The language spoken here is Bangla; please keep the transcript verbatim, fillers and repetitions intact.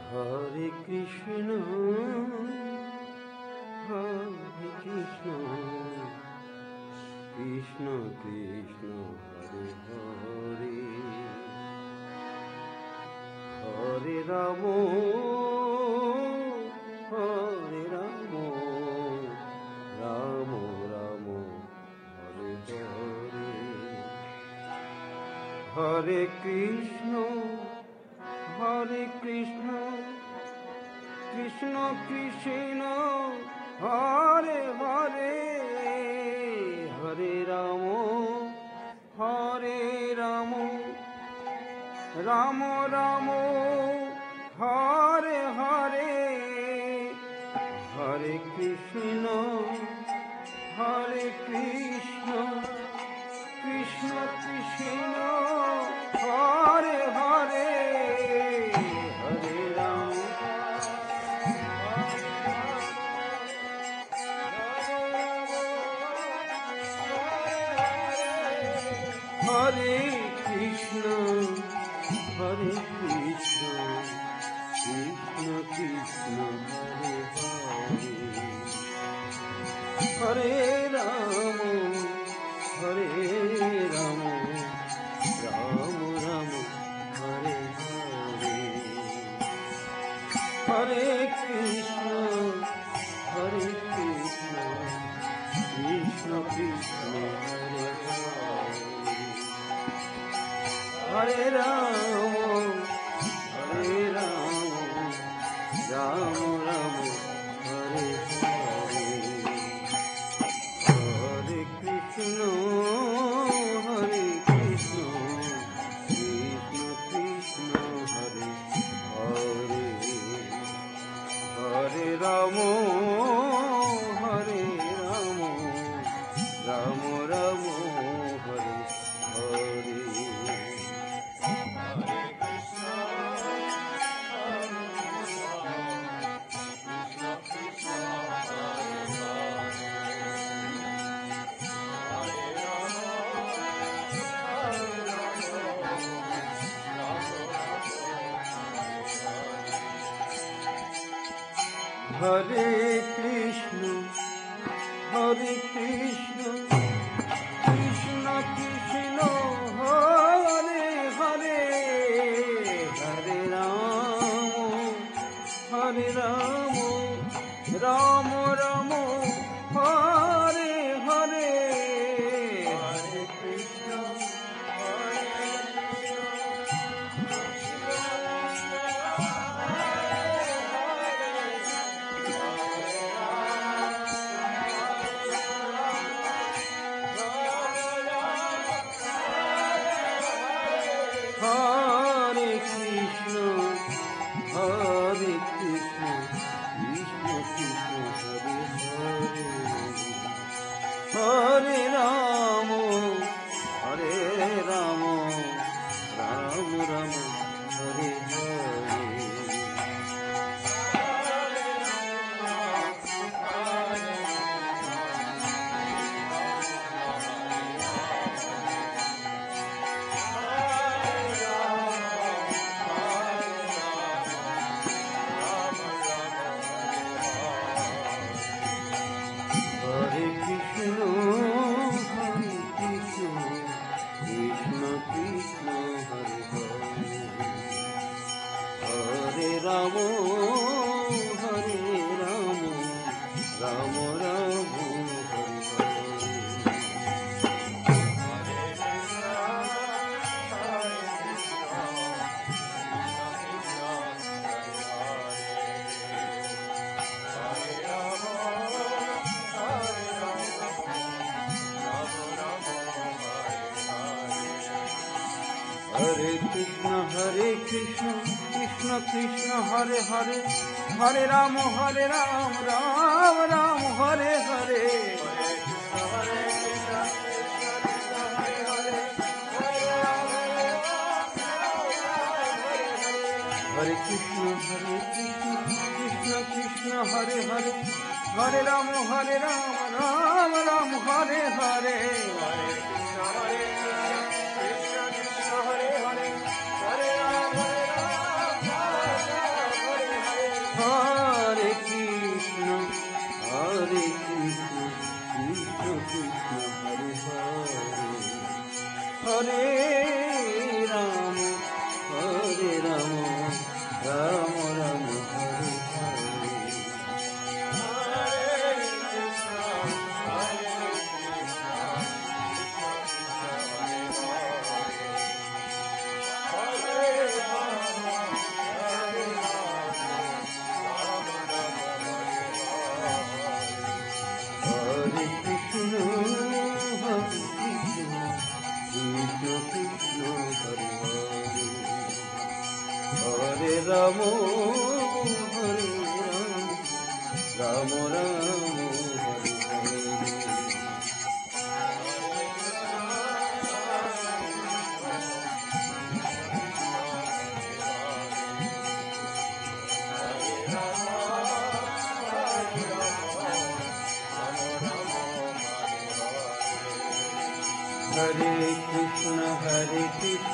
Hare Krishna Hare Krishna Krishna Krishna Hare Hare Hare Ram Hare Ram Ram Ram Hare Hare Hare Krishna Hare Krishna Krishna Krishna Hare Hare Hare Ram Hare Ram Ram Ram Hare Hare Hare Krishna Hare Krishna Krishna Krishna Hare Hare Hare Ram Hare Krishna Hare Krishna Krishna Krishna Hare Hare Hare Ram Hare Ram Ram Ram Hare Hare Hare Krishna Hare Krishna Krishna Krishna Hare Hare Ram Hare Ram Ram Ram Hare Hare Hare Krishna Hare Krishna Krishna Krishna Hare Hare Hare Ram Hare Ram Ram Ram Hare Hare Hare Krishna Hare Krishna Krishna Krishna Hare Hare Hare Ram Hare Ram Ram Ram Hare Hare Hare Krishna Hare Krishna Hare Krishna Krishna Krishna Hare Hare Hare Ram Hare Ram Ram Ram Hare Hare Hare Krishna Hare Krishna Krishna Krishna Hare Hare Hare Ram Hare Ram Ram Ram Hare Hare Hare Krishna Hare Krishna Krishna Krishna Hare Hare Hare Ram Hare Ram Ram Ram Hare Hare Hare Krishna Hare Krishna Krishna Krishna Hare Hare Hare Ram Hare Ram Ram Ram Hare Hare Hare Krishna Hare Krishna Krishna Hare Hare Hare Ram Hare Ram Ram Ram Hare Hare Ram Hare Ram Ram Ram Hare Hare Hare Krishna, Hare Krishna.